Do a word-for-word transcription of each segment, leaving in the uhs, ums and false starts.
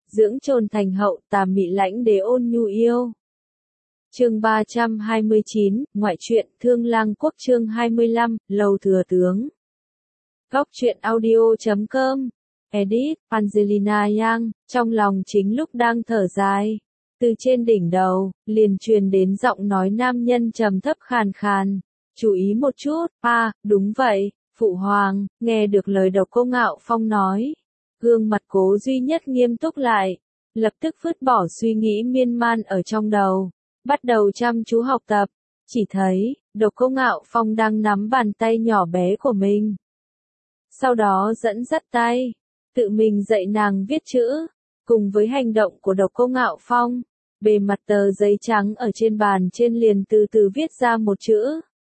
dưỡng trồn thành hậu, tà mị lãnh đế ôn nhu yêu. Chương ba trăm hai mươi chín, ngoại truyện, Thương Lang Quốc chương hai mươi lăm, Lầu Thừa Tướng. Góc truyện audio chấm com. Edit, Angelina Yang, trong lòng chính lúc đang thở dài. Từ trên đỉnh đầu, liền truyền đến giọng nói nam nhân trầm thấp khàn khàn. Chú ý một chút, à, đúng vậy, Phụ Hoàng, nghe được lời Độc Cô Ngạo Phong nói. Gương mặt Cố Duy Nhất nghiêm túc lại, lập tức vứt bỏ suy nghĩ miên man ở trong đầu, bắt đầu chăm chú học tập. Chỉ thấy, Độc Cô Ngạo Phong đang nắm bàn tay nhỏ bé của mình. Sau đó dẫn dắt tay, tự mình dạy nàng viết chữ. Cùng với hành động của Độc Cô Ngạo Phong, bề mặt tờ giấy trắng ở trên bàn trên liền từ từ viết ra một chữ.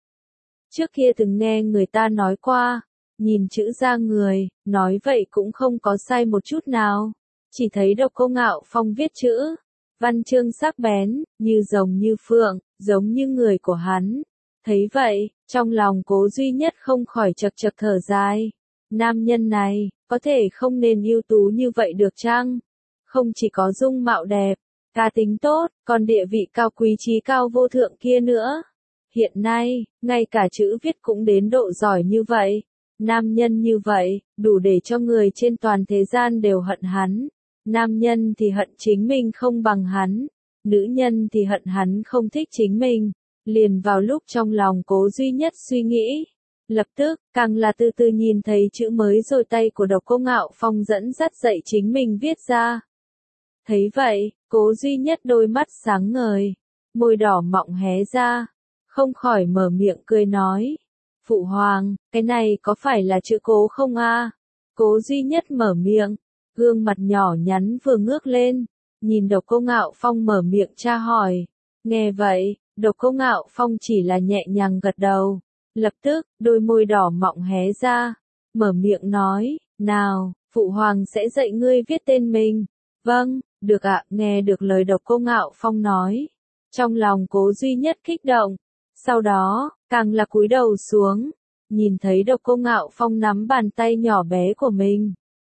Trước kia từng nghe người ta nói qua, nhìn chữ ra người, nói vậy cũng không có sai một chút nào. Chỉ thấy Độc Cô Ngạo Phong viết chữ, văn chương sắc bén, như rồng như phượng, giống như người của hắn. Thấy vậy, trong lòng Cố Duy Nhất không khỏi chật chật thở dài. Nam nhân này, có thể không nên ưu tú như vậy được chăng? Không chỉ có dung mạo đẹp, cá tính tốt, còn địa vị cao quý trí cao vô thượng kia nữa. Hiện nay, ngay cả chữ viết cũng đến độ giỏi như vậy. Nam nhân như vậy, đủ để cho người trên toàn thế gian đều hận hắn. Nam nhân thì hận chính mình không bằng hắn. Nữ nhân thì hận hắn không thích chính mình. Liền vào lúc trong lòng Cố Duy Nhất suy nghĩ. Lập tức, càng là từ từ nhìn thấy chữ mới rồi tay của Độc Cô Ngạo Phong dẫn dắt dạy chính mình viết ra. Thấy vậy, Cố Duy Nhất đôi mắt sáng ngời, môi đỏ mọng hé ra, không khỏi mở miệng cười nói. Phụ Hoàng, cái này có phải là chữ Cố không a? Cố Duy Nhất mở miệng, gương mặt nhỏ nhắn vừa ngước lên, nhìn Độc Cô Ngạo Phong mở miệng tra hỏi. Nghe vậy, Độc Cô Ngạo Phong chỉ là nhẹ nhàng gật đầu. Lập tức, đôi môi đỏ mọng hé ra, mở miệng nói, nào, Phụ Hoàng sẽ dạy ngươi viết tên mình. Vâng, được ạ, nghe được lời Độc Cô Ngạo Phong nói. Trong lòng Cố Duy Nhất kích động, sau đó, càng là cúi đầu xuống, nhìn thấy Độc Cô Ngạo Phong nắm bàn tay nhỏ bé của mình.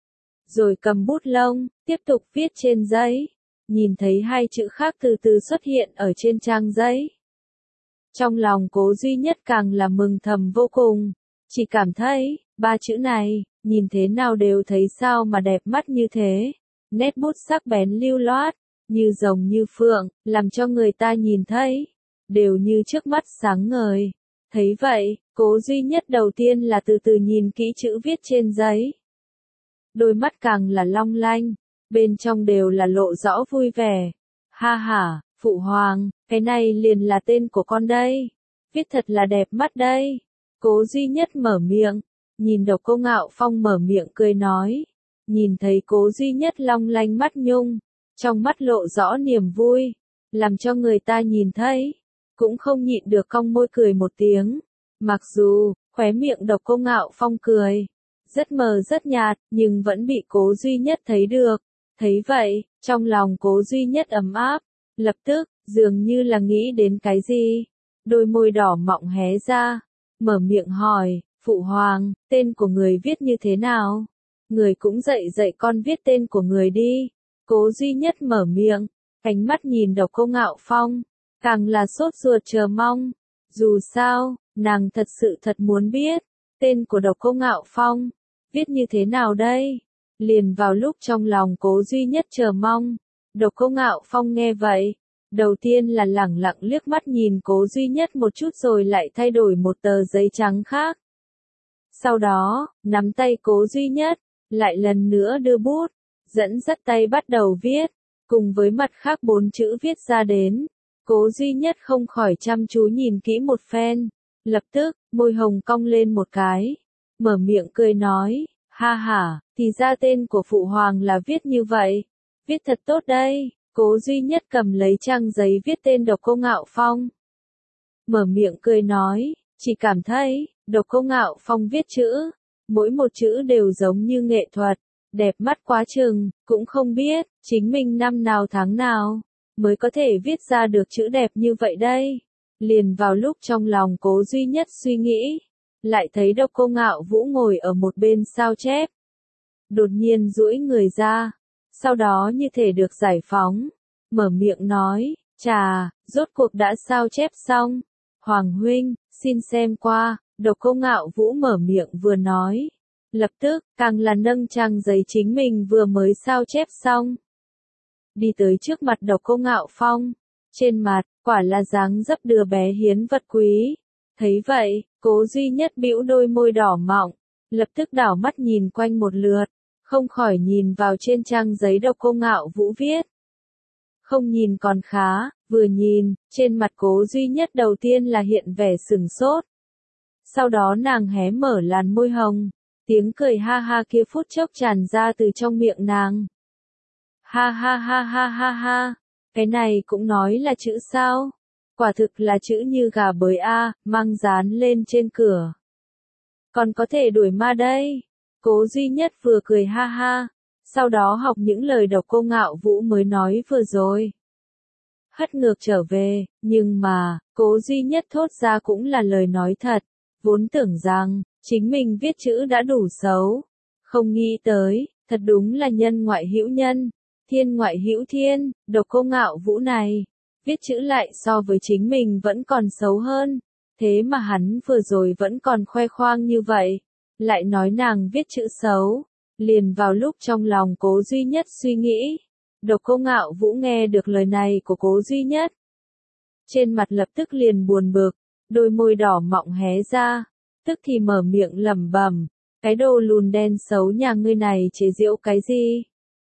Rồi cầm bút lông, tiếp tục viết trên giấy, nhìn thấy hai chữ khác từ từ xuất hiện ở trên trang giấy. Trong lòng Cố Duy Nhất càng là mừng thầm vô cùng, chỉ cảm thấy, ba chữ này, nhìn thế nào đều thấy sao mà đẹp mắt như thế. Nét bút sắc bén lưu loát, như rồng như phượng, làm cho người ta nhìn thấy, đều như trước mắt sáng ngời. Thấy vậy, Cố Duy Nhất đầu tiên là từ từ nhìn kỹ chữ viết trên giấy. Đôi mắt càng là long lanh, bên trong đều là lộ rõ vui vẻ. Ha ha, Phụ Hoàng, cái này liền là tên của con đây. Viết thật là đẹp mắt đây. Cố Duy Nhất mở miệng, nhìn Độc Cô Ngạo Phong mở miệng cười nói. Nhìn thấy Cố Duy Nhất long lanh mắt nhung, trong mắt lộ rõ niềm vui, làm cho người ta nhìn thấy, cũng không nhịn được cong môi cười một tiếng. Mặc dù, khóe miệng Độc Cô Ngạo Phong cười, rất mờ rất nhạt, nhưng vẫn bị Cố Duy Nhất thấy được. Thấy vậy, trong lòng Cố Duy Nhất ấm áp, lập tức, dường như là nghĩ đến cái gì. Đôi môi đỏ mọng hé ra, mở miệng hỏi, Phụ Hoàng, tên của người viết như thế nào? Người cũng dạy dạy con viết tên của người đi. Cố Duy Nhất mở miệng, ánh mắt nhìn Độc Cô Ngạo Phong, càng là sốt ruột chờ mong. Dù sao, nàng thật sự thật muốn biết, tên của Độc Cô Ngạo Phong, viết như thế nào đây? Liền vào lúc trong lòng Cố Duy Nhất chờ mong, Độc Cô Ngạo Phong nghe vậy, đầu tiên là lẳng lặng liếc mắt nhìn Cố Duy Nhất một chút rồi lại thay đổi một tờ giấy trắng khác. Sau đó, nắm tay Cố Duy Nhất, lại lần nữa đưa bút, dẫn dắt tay bắt đầu viết, cùng với mặt khác bốn chữ viết ra đến. Cố Duy Nhất không khỏi chăm chú nhìn kỹ một phen, lập tức, môi hồng cong lên một cái, mở miệng cười nói, ha ha, thì ra tên của Phụ Hoàng là viết như vậy, viết thật tốt đây. Cố Duy Nhất cầm lấy trang giấy viết tên Độc Cô Ngạo Phong, mở miệng cười nói, chỉ cảm thấy, Độc Cô Ngạo Phong viết chữ, mỗi một chữ đều giống như nghệ thuật, đẹp mắt quá chừng, cũng không biết, chính mình năm nào tháng nào, mới có thể viết ra được chữ đẹp như vậy đây. Liền vào lúc trong lòng Cố Duy Nhất suy nghĩ, lại thấy Độc Cô Ngạo Vũ ngồi ở một bên sao chép. Đột nhiên duỗi người ra, sau đó như thể được giải phóng, mở miệng nói, chà, rốt cuộc đã sao chép xong. Hoàng huynh, xin xem qua, Độc Cô Ngạo Vũ mở miệng vừa nói. Lập tức, càng là nâng trang giấy chính mình vừa mới sao chép xong. Đi tới trước mặt Độc Cô Ngạo Phong. Trên mặt, quả là dáng dấp đứa bé hiến vật quý. Thấy vậy, Cố Duy Nhất bĩu đôi môi đỏ mọng, lập tức đảo mắt nhìn quanh một lượt, không khỏi nhìn vào trên trang giấy Độc Cô Ngạo Vũ viết. Không nhìn còn khá, vừa nhìn, trên mặt Cố Duy Nhất đầu tiên là hiện vẻ sửng sốt. Sau đó nàng hé mở làn môi hồng, tiếng cười ha ha kia phút chốc tràn ra từ trong miệng nàng. Ha ha ha ha ha ha, cái này cũng nói là chữ sao? Quả thực là chữ như gà bới a, mang dán lên trên cửa. Còn có thể đuổi ma đây. Cố Duy Nhất vừa cười ha ha, sau đó học những lời Độc Cô Ngạo Vũ mới nói vừa rồi. Hất ngược trở về, nhưng mà, Cố Duy Nhất thốt ra cũng là lời nói thật, vốn tưởng rằng, chính mình viết chữ đã đủ xấu. Không nghĩ tới, thật đúng là nhân ngoại hữu nhân, thiên ngoại hữu thiên, Độc Cô Ngạo Vũ này, viết chữ lại so với chính mình vẫn còn xấu hơn. Thế mà hắn vừa rồi vẫn còn khoe khoang như vậy, lại nói nàng viết chữ xấu. Liền vào lúc trong lòng Cố Duy Nhất suy nghĩ, Độc Cô Ngạo Vũ nghe được lời này của Cố Duy Nhất. Trên mặt lập tức liền buồn bực, đôi môi đỏ mọng hé ra, tức thì mở miệng lẩm bẩm, cái đồ lùn đen xấu nhà ngươi này chế giễu cái gì?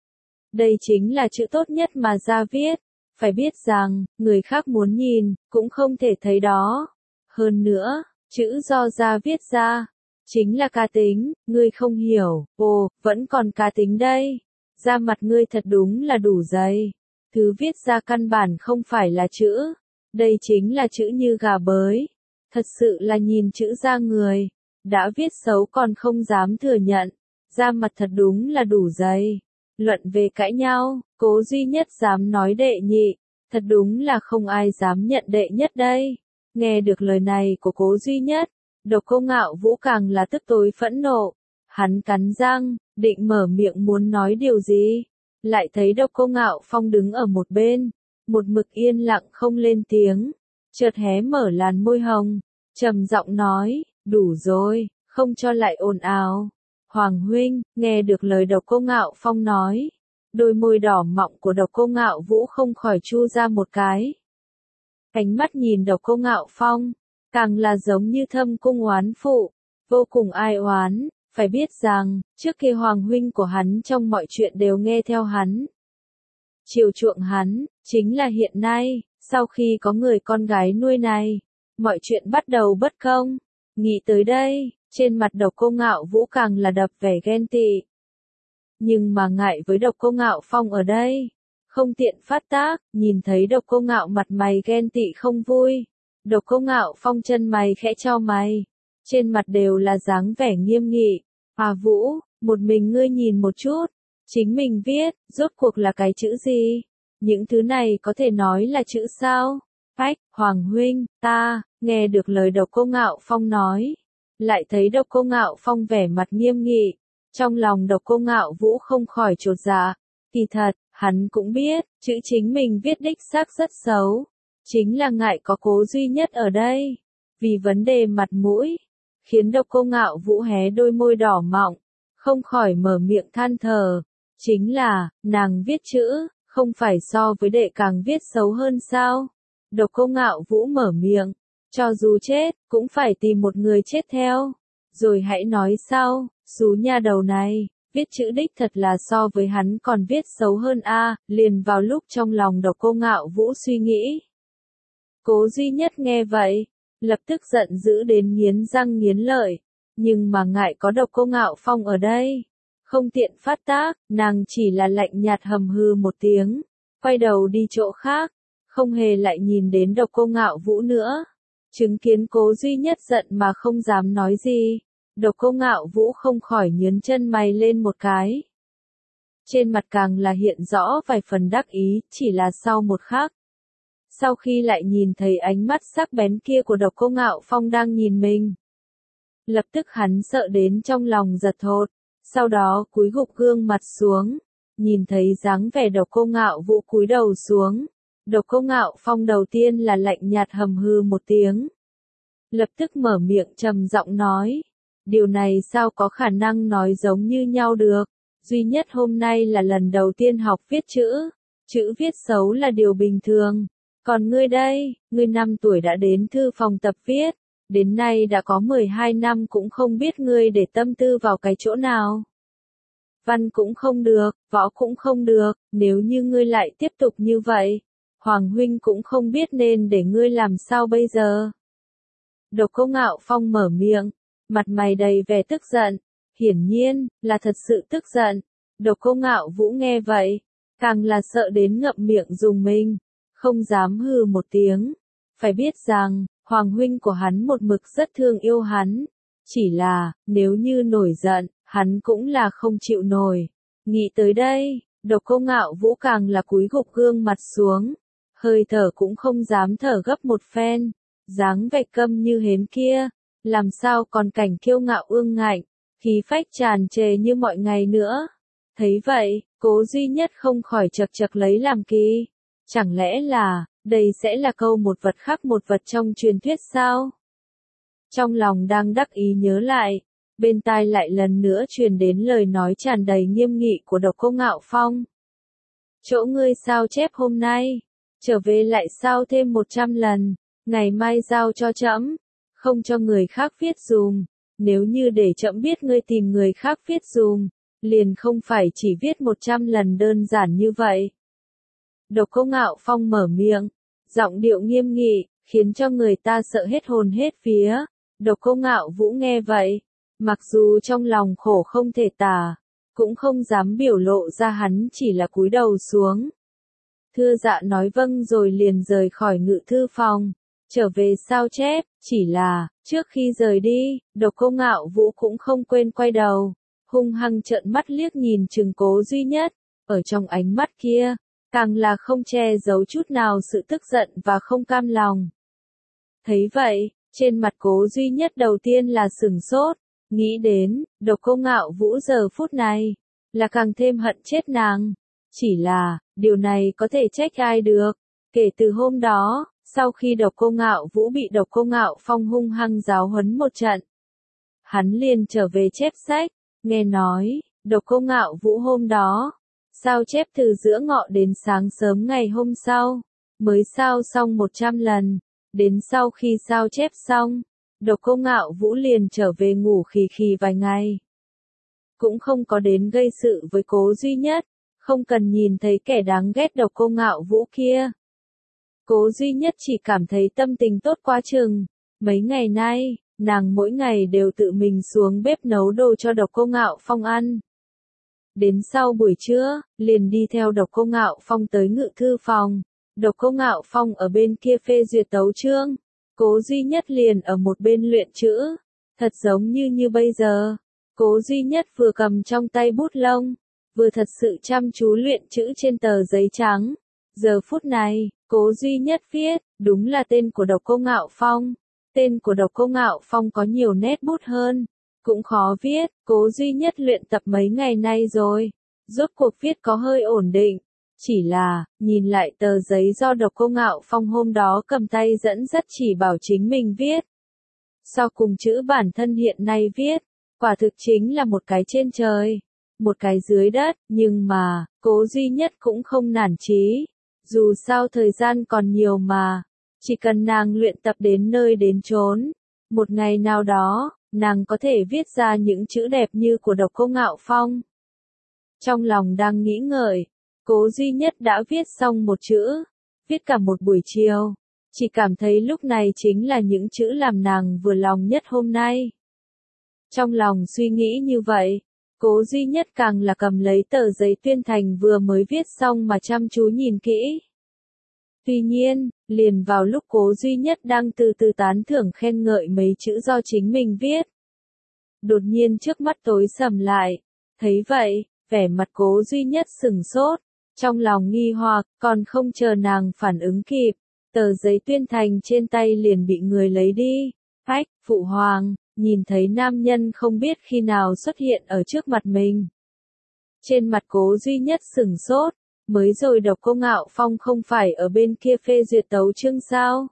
Đây chính là chữ tốt nhất mà ra viết, phải biết rằng, người khác muốn nhìn, cũng không thể thấy đó. Hơn nữa, chữ do ra viết ra, chính là cá tính, ngươi không hiểu, ồ, vẫn còn cá tính đây. Da mặt ngươi thật đúng là đủ dày. Thứ viết ra căn bản không phải là chữ, đây chính là chữ như gà bới. Thật sự là nhìn chữ ra người, đã viết xấu còn không dám thừa nhận, da mặt thật đúng là đủ dày. Luận về cãi nhau, Cố Duy Nhất dám nói đệ nhị, thật đúng là không ai dám nhận đệ nhất đây. Nghe được lời này của Cố Duy Nhất, Độc Cô Ngạo Vũ càng là tức tối phẫn nộ. Hắn cắn răng, định mở miệng muốn nói điều gì, lại thấy Độc Cô Ngạo Phong đứng ở một bên, một mực yên lặng không lên tiếng, chợt hé mở làn môi hồng, trầm giọng nói, đủ rồi, không cho lại ồn ào. Hoàng huynh, nghe được lời Độc Cô Ngạo Phong nói, đôi môi đỏ mọng của Độc Cô Ngạo Vũ không khỏi chu ra một cái. Ánh mắt nhìn Độc Cô Ngạo Phong, càng là giống như thâm cung oán phụ, vô cùng ai oán. Phải biết rằng, trước kia hoàng huynh của hắn trong mọi chuyện đều nghe theo hắn, chiều chuộng hắn, chính là hiện nay, sau khi có người con gái nuôi này, mọi chuyện bắt đầu bất công. Nghĩ tới đây, trên mặt Độc Cô Ngạo Vũ càng là đập vẻ ghen tị. Nhưng mà ngại với Độc Cô Ngạo Phong ở đây, không tiện phát tác, nhìn thấy Độc Cô Ngạo mặt mày ghen tị không vui. Độc Cô Ngạo Phong chân mày khẽ chau mày, trên mặt đều là dáng vẻ nghiêm nghị. À Vũ, một mình ngươi nhìn một chút, chính mình viết, rốt cuộc là cái chữ gì? Những thứ này có thể nói là chữ sao? Phách, Hoàng huynh, ta, nghe được lời Độc Cô Ngạo Phong nói, lại thấy Độc Cô Ngạo Phong vẻ mặt nghiêm nghị, trong lòng Độc Cô Ngạo Vũ không khỏi chột dạ. Kỳ thật, hắn cũng biết, chữ chính mình viết đích xác rất xấu, chính là ngại có Cố Duy Nhất ở đây, vì vấn đề mặt mũi, khiến Độc Cô Ngạo Vũ hé đôi môi đỏ mọng, không khỏi mở miệng than thở, chính là, nàng viết chữ, không phải so với đệ càng viết xấu hơn sao? Độc Cô Ngạo Vũ mở miệng, cho dù chết, cũng phải tìm một người chết theo, rồi hãy nói sau, xú nha đầu này, viết chữ đích thật là so với hắn còn viết xấu hơn a. Liền vào lúc trong lòng Độc Cô Ngạo Vũ suy nghĩ. Cố Duy Nhất nghe vậy, lập tức giận dữ đến nghiến răng nghiến lợi, nhưng mà ngại có Độc Cô Ngạo Phong ở đây, không tiện phát tác, nàng chỉ là lạnh nhạt hầm hừ một tiếng, quay đầu đi chỗ khác, không hề lại nhìn đến Độc Cô Ngạo Vũ nữa. Chứng kiến Cố Duy Nhất giận mà không dám nói gì, Độc Cô Ngạo Vũ không khỏi nhướng chân mày lên một cái. Trên mặt càng là hiện rõ vài phần đắc ý, chỉ là sau một khắc. Sau khi lại nhìn thấy ánh mắt sắc bén kia của Độc Cô Ngạo Phong đang nhìn mình, lập tức hắn sợ đến trong lòng giật thột, sau đó cúi gục gương mặt xuống, nhìn thấy dáng vẻ Độc Cô Ngạo Vũ cúi đầu xuống. Độc Cô Ngạo Phong đầu tiên là lạnh nhạt hầm hừ một tiếng. Lập tức mở miệng trầm giọng nói. Điều này sao có khả năng nói giống như nhau được. Duy nhất hôm nay là lần đầu tiên học viết chữ. Chữ viết xấu là điều bình thường. Còn ngươi đây, ngươi năm tuổi đã đến thư phòng tập viết. Đến nay đã có mười hai năm cũng không biết ngươi để tâm tư vào cái chỗ nào. Văn cũng không được, võ cũng không được, nếu như ngươi lại tiếp tục như vậy, Hoàng huynh cũng không biết nên để ngươi làm sao bây giờ. Độc Cô Ngạo Phong mở miệng, mặt mày đầy vẻ tức giận, hiển nhiên, là thật sự tức giận. Độc Cô Ngạo Vũ nghe vậy, càng là sợ đến ngậm miệng dùng mình, không dám hừ một tiếng. Phải biết rằng, Hoàng huynh của hắn một mực rất thương yêu hắn, chỉ là, nếu như nổi giận, hắn cũng là không chịu nổi. Nghĩ tới đây, Độc Cô Ngạo Vũ càng là cúi gục gương mặt xuống, hơi thở cũng không dám thở gấp một phen, dáng vẻ câm như hến kia, làm sao còn cảnh kiêu ngạo ương ngạnh, khí phách tràn trề như mọi ngày nữa. Thấy vậy, Cố Duy Nhất không khỏi chật chật lấy làm kỳ, chẳng lẽ là, đây sẽ là câu một vật khác một vật trong truyền thuyết sao? Trong lòng đang đắc ý nhớ lại, bên tai lại lần nữa truyền đến lời nói tràn đầy nghiêm nghị của Độc Cô Ngạo Phong. Chỗ ngươi sao chép hôm nay, trở về lại sao thêm một trăm lần, ngày mai giao cho trẫm, không cho người khác viết dùm, nếu như để trẫm biết ngươi tìm người khác viết dùm, liền không phải chỉ viết một trăm lần đơn giản như vậy. Độc Cô Ngạo Phong mở miệng, giọng điệu nghiêm nghị, khiến cho người ta sợ hết hồn hết vía. Độc Cô Ngạo Vũ nghe vậy, mặc dù trong lòng khổ không thể tả, cũng không dám biểu lộ ra, hắn chỉ là cúi đầu xuống. Thưa dạ nói vâng rồi liền rời khỏi ngự thư phòng, trở về sao chép, chỉ là, trước khi rời đi, Độc Cô Ngạo Vũ cũng không quên quay đầu, hung hăng trợn mắt liếc nhìn chừng Cố Duy Nhất, ở trong ánh mắt kia, càng là không che giấu chút nào sự tức giận và không cam lòng. Thấy vậy, trên mặt Cố Duy Nhất đầu tiên là sửng sốt, nghĩ đến, Độc Cô Ngạo Vũ giờ phút này, là càng thêm hận chết nàng. Chỉ là, điều này có thể trách ai được, kể từ hôm đó, sau khi Độc Cô Ngạo Vũ bị Độc Cô Ngạo Phong hung hăng giáo huấn một trận, hắn liền trở về chép sách, nghe nói, Độc Cô Ngạo Vũ hôm đó, sao chép từ giữa ngọ đến sáng sớm ngày hôm sau, mới sao xong một trăm lần, đến sau khi sao chép xong, Độc Cô Ngạo Vũ liền trở về ngủ khì khì vài ngày. Cũng không có đến gây sự với Cố Duy Nhất, không cần nhìn thấy kẻ đáng ghét Độc Cô Ngạo Vũ kia. Cố Duy Nhất chỉ cảm thấy tâm tình tốt quá chừng, mấy ngày nay, nàng mỗi ngày đều tự mình xuống bếp nấu đồ cho Độc Cô Ngạo Phong ăn. Đến sau buổi trưa, liền đi theo Độc Cô Ngạo Phong tới ngự thư phòng, Độc Cô Ngạo Phong ở bên kia phê duyệt tấu chương, Cố Duy Nhất liền ở một bên luyện chữ, thật giống như như bây giờ. Cố Duy Nhất vừa cầm trong tay bút lông, vừa thật sự chăm chú luyện chữ trên tờ giấy trắng. Giờ phút này, Cố Duy Nhất viết, đúng là tên của Độc Cô Ngạo Phong. Tên của Độc Cô Ngạo Phong có nhiều nét bút hơn, cũng khó viết, Cố Duy Nhất luyện tập mấy ngày nay rồi, rốt cuộc viết có hơi ổn định. Chỉ là, nhìn lại tờ giấy do Độc Cô Ngạo Phong hôm đó cầm tay dẫn dắt chỉ bảo chính mình viết. So cùng chữ bản thân hiện nay viết, quả thực chính là một cái trên trời, một cái dưới đất, nhưng mà, Cố Duy Nhất cũng không nản chí. Dù sao thời gian còn nhiều mà, chỉ cần nàng luyện tập đến nơi đến chốn, một ngày nào đó, nàng có thể viết ra những chữ đẹp như của Độc Cô Ngạo Phong. Trong lòng đang nghĩ ngợi, Cố Duy Nhất đã viết xong một chữ, viết cả một buổi chiều, chỉ cảm thấy lúc này chính là những chữ làm nàng vừa lòng nhất hôm nay. Trong lòng suy nghĩ như vậy, Cố Duy Nhất càng là cầm lấy tờ giấy tuyên thành vừa mới viết xong mà chăm chú nhìn kỹ. Tuy nhiên, liền vào lúc Cố Duy Nhất đang từ từ tán thưởng khen ngợi mấy chữ do chính mình viết, đột nhiên trước mắt tối sầm lại, thấy vậy, vẻ mặt Cố Duy Nhất sửng sốt, trong lòng nghi hoặc, còn không chờ nàng phản ứng kịp, tờ giấy tuyên thành trên tay liền bị người lấy đi. Ách, phụ hoàng, nhìn thấy nam nhân không biết khi nào xuất hiện ở trước mặt mình. Trên mặt Cố duy nhất sửng sốt, mới rồi Độc Cô Ngạo Phong không phải ở bên kia phê duyệt tấu chương sao?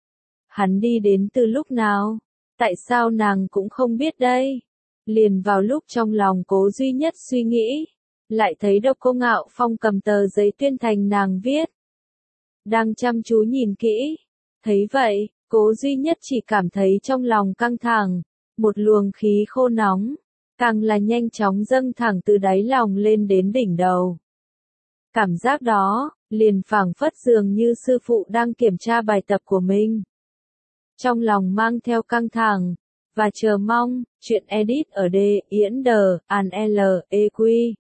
Hắn đi đến từ lúc nào? Tại sao nàng cũng không biết đây? Liền vào lúc trong lòng Cố duy nhất suy nghĩ, lại thấy Độc Cô Ngạo Phong cầm tờ giấy tuyên thành nàng viết. Đang chăm chú nhìn kỹ, thấy vậy, Cố duy nhất chỉ cảm thấy trong lòng căng thẳng, một luồng khí khô nóng, càng là nhanh chóng dâng thẳng từ đáy lòng lên đến đỉnh đầu. Cảm giác đó, liền phảng phất dường như sư phụ đang kiểm tra bài tập của mình. Trong lòng mang theo căng thẳng, và chờ mong, chuyện edit ở D, Yễn Đờ, An L, E Q.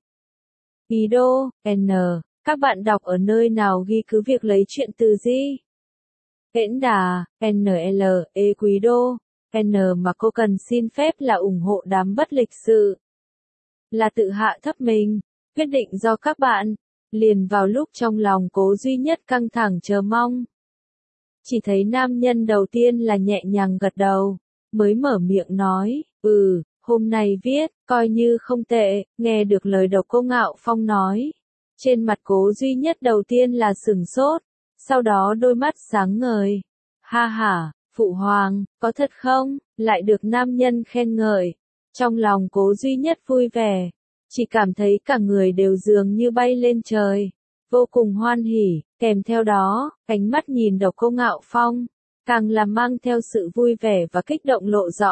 Ý đô, N, các bạn đọc ở nơi nào ghi cứ việc lấy chuyện từ gì? Hễn Đà, N L, E Quý đô, N mà cô cần xin phép là ủng hộ đám bất lịch sự. Là tự hạ thấp mình, quyết định do các bạn, liền vào lúc trong lòng Cố duy nhất căng thẳng chờ mong. Chỉ thấy nam nhân đầu tiên là nhẹ nhàng gật đầu, mới mở miệng nói, ừ, hôm nay viết, coi như không tệ, nghe được lời Độc Cô Ngạo Phong nói. Trên mặt Cố duy nhất đầu tiên là sửng sốt, sau đó đôi mắt sáng ngời. Ha ha, phụ hoàng, có thật không? Lại được nam nhân khen ngợi. Trong lòng Cố duy nhất vui vẻ, chỉ cảm thấy cả người đều dường như bay lên trời, vô cùng hoan hỉ, kèm theo đó, ánh mắt nhìn Độc Cô Ngạo Phong, càng là mang theo sự vui vẻ và kích động lộ rõ.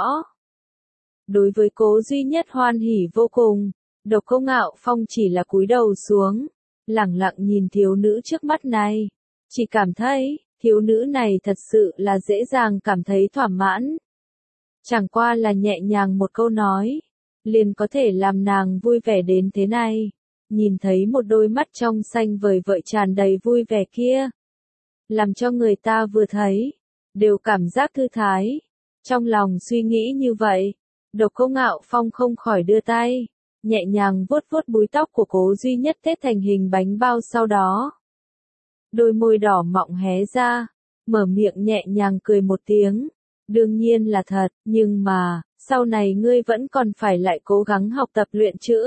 Đối với Cố duy nhất hoan hỉ vô cùng, Độc Cô Ngạo Phong chỉ là cúi đầu xuống, lẳng lặng nhìn thiếu nữ trước mắt này, chỉ cảm thấy, thiếu nữ này thật sự là dễ dàng cảm thấy thỏa mãn. Chẳng qua là nhẹ nhàng một câu nói, liền có thể làm nàng vui vẻ đến thế này. Nhìn thấy một đôi mắt trong xanh vời vợi tràn đầy vui vẻ kia, làm cho người ta vừa thấy, đều cảm giác thư thái. Trong lòng suy nghĩ như vậy, Độc Cô Ngạo Phong không khỏi đưa tay, nhẹ nhàng vuốt vuốt búi tóc của Cố duy nhất tết thành hình bánh bao, sau đó đôi môi đỏ mọng hé ra, mở miệng nhẹ nhàng cười một tiếng. Đương nhiên là thật, nhưng mà, sau này ngươi vẫn còn phải lại cố gắng học tập luyện chữ.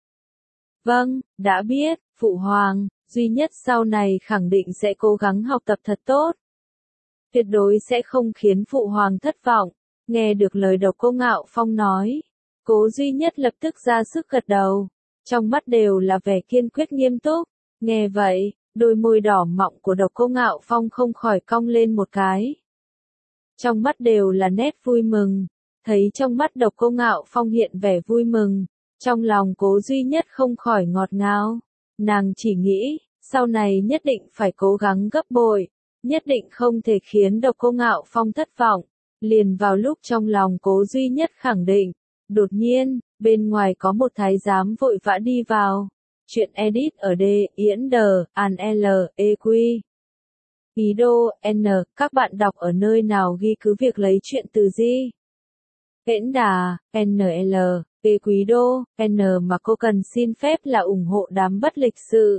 Vâng, đã biết, phụ hoàng, duy nhất sau này khẳng định sẽ cố gắng học tập thật tốt. Tuyệt đối sẽ không khiến phụ hoàng thất vọng. Nghe được lời Độc Cô Ngạo Phong nói, Cố duy nhất lập tức ra sức gật đầu, trong mắt đều là vẻ kiên quyết nghiêm túc. Nghe vậy, đôi môi đỏ mọng của Độc Cô Ngạo Phong không khỏi cong lên một cái. Trong mắt đều là nét vui mừng, thấy trong mắt Độc Cô Ngạo Phong hiện vẻ vui mừng, trong lòng Cố duy nhất không khỏi ngọt ngào. Nàng chỉ nghĩ, sau này nhất định phải cố gắng gấp bội, nhất định không thể khiến Độc Cô Ngạo Phong thất vọng. Liền vào lúc trong lòng Cố duy nhất khẳng định, đột nhiên, bên ngoài có một thái giám vội vã đi vào. Chuyện edit ở D, Yễn Đờ, An L, E Q. Ý đô, N, các bạn đọc ở nơi nào ghi cứ việc lấy chuyện từ gì? Hễn Đà, N L, E Quý đô, N mà cô cần xin phép là ủng hộ đám bất lịch sự.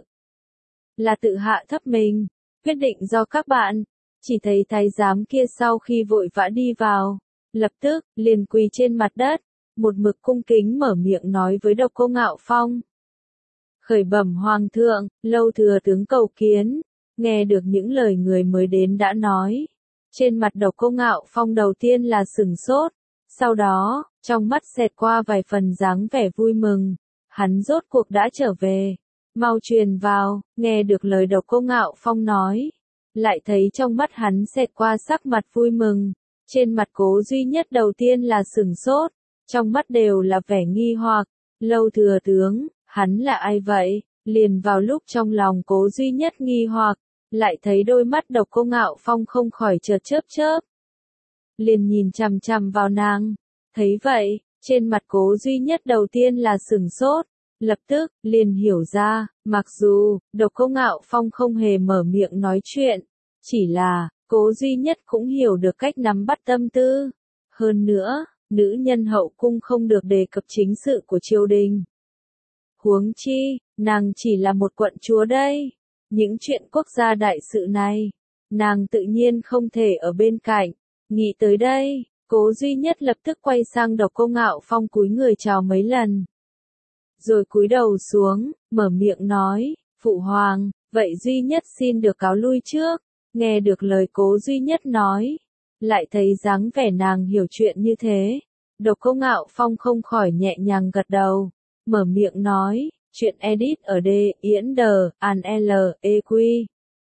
Là tự hạ thấp mình, quyết định do các bạn. Chỉ thấy thái giám kia sau khi vội vã đi vào, lập tức, liền quỳ trên mặt đất, một mực cung kính mở miệng nói với Độc Cô Ngạo Phong. Khởi bẩm hoàng thượng, lâu thừa tướng cầu kiến. Nghe được những lời người mới đến đã nói, trên mặt Độc Cô Ngạo Phong đầu tiên là sửng sốt, sau đó, trong mắt xẹt qua vài phần dáng vẻ vui mừng. Hắn rốt cuộc đã trở về, mau truyền vào. Nghe được lời Độc Cô Ngạo Phong nói, lại thấy trong mắt hắn xẹt qua sắc mặt vui mừng. Trên mặt Cố duy nhất đầu tiên là sửng sốt, trong mắt đều là vẻ nghi hoặc. Lâu thừa tướng, hắn là ai vậy? Liền vào lúc trong lòng Cố duy nhất nghi hoặc, lại thấy đôi mắt Độc Cô Ngạo Phong không khỏi chợt chớp chớp. Liền nhìn chằm chằm vào nàng. Thấy vậy, trên mặt Cố duy nhất đầu tiên là sửng sốt, lập tức, liền hiểu ra, mặc dù, Độc Cô Ngạo Phong không hề mở miệng nói chuyện, chỉ là, Cố duy nhất cũng hiểu được cách nắm bắt tâm tư. Hơn nữa, nữ nhân hậu cung không được đề cập chính sự của triều đình. Huống chi, nàng chỉ là một quận chúa đây. Những chuyện quốc gia đại sự này, nàng tự nhiên không thể ở bên cạnh. Nghĩ tới đây, Cố duy nhất lập tức quay sang Độc Cô Ngạo Phong cúi người chào mấy lần. rồi cúi đầu xuống, mở miệng nói, phụ hoàng, vậy duy nhất xin được cáo lui trước. Nghe được lời Cố duy nhất nói, lại thấy dáng vẻ nàng hiểu chuyện như thế, Độc Cô Ngạo Phong không khỏi nhẹ nhàng gật đầu, mở miệng nói, chuyện edit ở D, Yến Đờ, An L, E Q.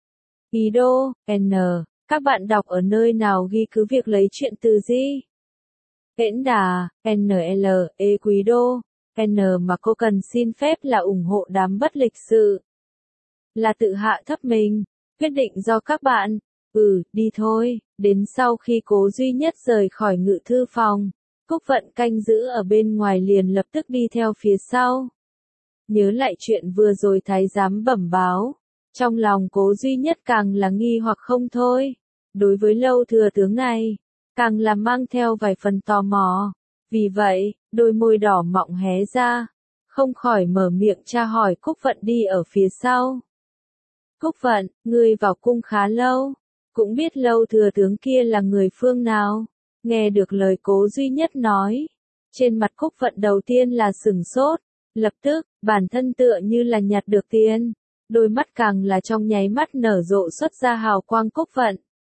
Ý đô, N, các bạn đọc ở nơi nào ghi cứ việc lấy chuyện từ gì? Hễn đà, N L, E Quý đô, N mà cô cần xin phép là ủng hộ đám bất lịch sự. Là tự hạ thấp mình, quyết định do các bạn. Ừ, đi thôi, đến sau khi Cố duy nhất rời khỏi ngự thư phòng, Cúc Vận canh giữ ở bên ngoài liền lập tức đi theo phía sau. Nhớ lại chuyện vừa rồi thái giám bẩm báo, trong lòng Cố duy nhất càng là nghi hoặc không thôi. Đối với Lâu thừa tướng này, càng là mang theo vài phần tò mò. Vì vậy, đôi môi đỏ mọng hé ra, không khỏi mở miệng tra hỏi Cúc Vận đi ở phía sau. Cúc Vận, ngươi vào cung khá lâu, cũng biết Lâu thừa tướng kia là người phương nào. Nghe được lời Cố duy nhất nói, trên mặt Cúc Vận đầu tiên là sửng sốt, lập tức, bản thân tựa như là nhặt được tiền, đôi mắt càng là trong nháy mắt nở rộ xuất ra hào quang. Cúc Vận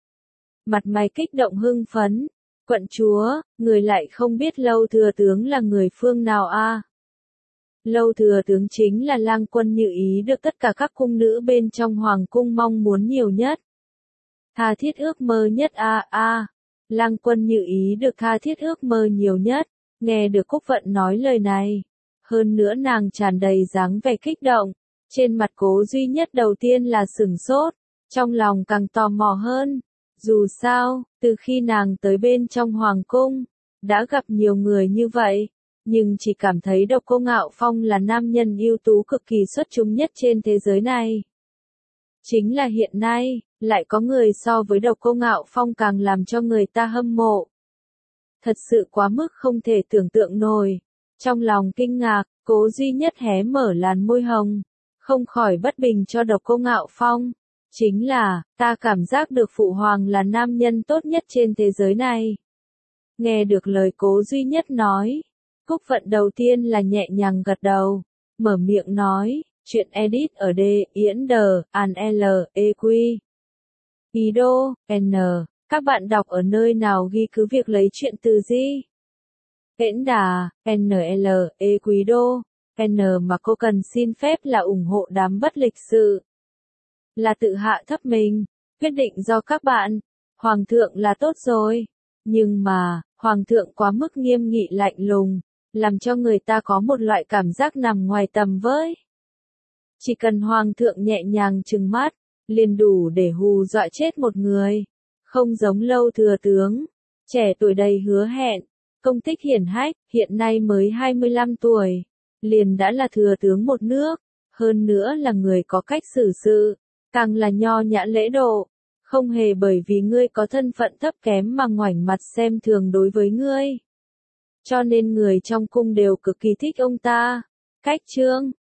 mặt mày kích động hưng phấn, quận chúa, người lại không biết Lâu thừa tướng là người phương nào a? À? Lâu thừa tướng chính là Lang Quân Như Ý được tất cả các cung nữ bên trong hoàng cung mong muốn nhiều nhất, tha thiết ước mơ nhất a à, a. À. Lang Quân Như Ý được tha thiết ước mơ nhiều nhất. Nghe được Cúc Vận nói lời này, hơn nữa nàng tràn đầy dáng vẻ kích động, trên mặt Cố duy nhất đầu tiên là sửng sốt, trong lòng càng tò mò hơn. Dù sao, từ khi nàng tới bên trong hoàng cung, đã gặp nhiều người như vậy, nhưng chỉ cảm thấy Độc Cô Ngạo Phong là nam nhân ưu tú cực kỳ xuất chúng nhất trên thế giới này. Chính là hiện nay, lại có người so với Độc Cô Ngạo Phong càng làm cho người ta hâm mộ. Thật sự quá mức không thể tưởng tượng nổi. Trong lòng kinh ngạc, Cố duy nhất hé mở làn môi hồng, không khỏi bất bình cho Độc Cô Ngạo Phong. Chính là, ta cảm giác được phụ hoàng là nam nhân tốt nhất trên thế giới này. Nghe được lời Cố duy nhất nói, Cúc Vận đầu tiên là nhẹ nhàng gật đầu, mở miệng nói, chuyện edit ở D, Yến Đờ, An L, E Q. Ý đô, N, các bạn đọc ở nơi nào ghi cứ việc lấy chuyện từ gì? Hễn đà, N L, E Quý đô, N mà cô cần xin phép là ủng hộ đám bất lịch sự. Là tự hạ thấp mình, quyết định do các bạn. Hoàng thượng là tốt rồi, nhưng mà, hoàng thượng quá mức nghiêm nghị lạnh lùng, làm cho người ta có một loại cảm giác nằm ngoài tầm với. Chỉ cần hoàng thượng nhẹ nhàng trừng mắt, liền đủ để hù dọa chết một người. Không giống Lâu thừa tướng, trẻ tuổi đầy hứa hẹn, công tích hiển hách, hiện nay mới hai mươi lăm tuổi, liền đã là thừa tướng một nước, hơn nữa là người có cách xử sự, càng là nho nhã lễ độ, không hề bởi vì ngươi có thân phận thấp kém mà ngoảnh mặt xem thường đối với ngươi. Cho nên người trong cung đều cực kỳ thích ông ta. Cách chương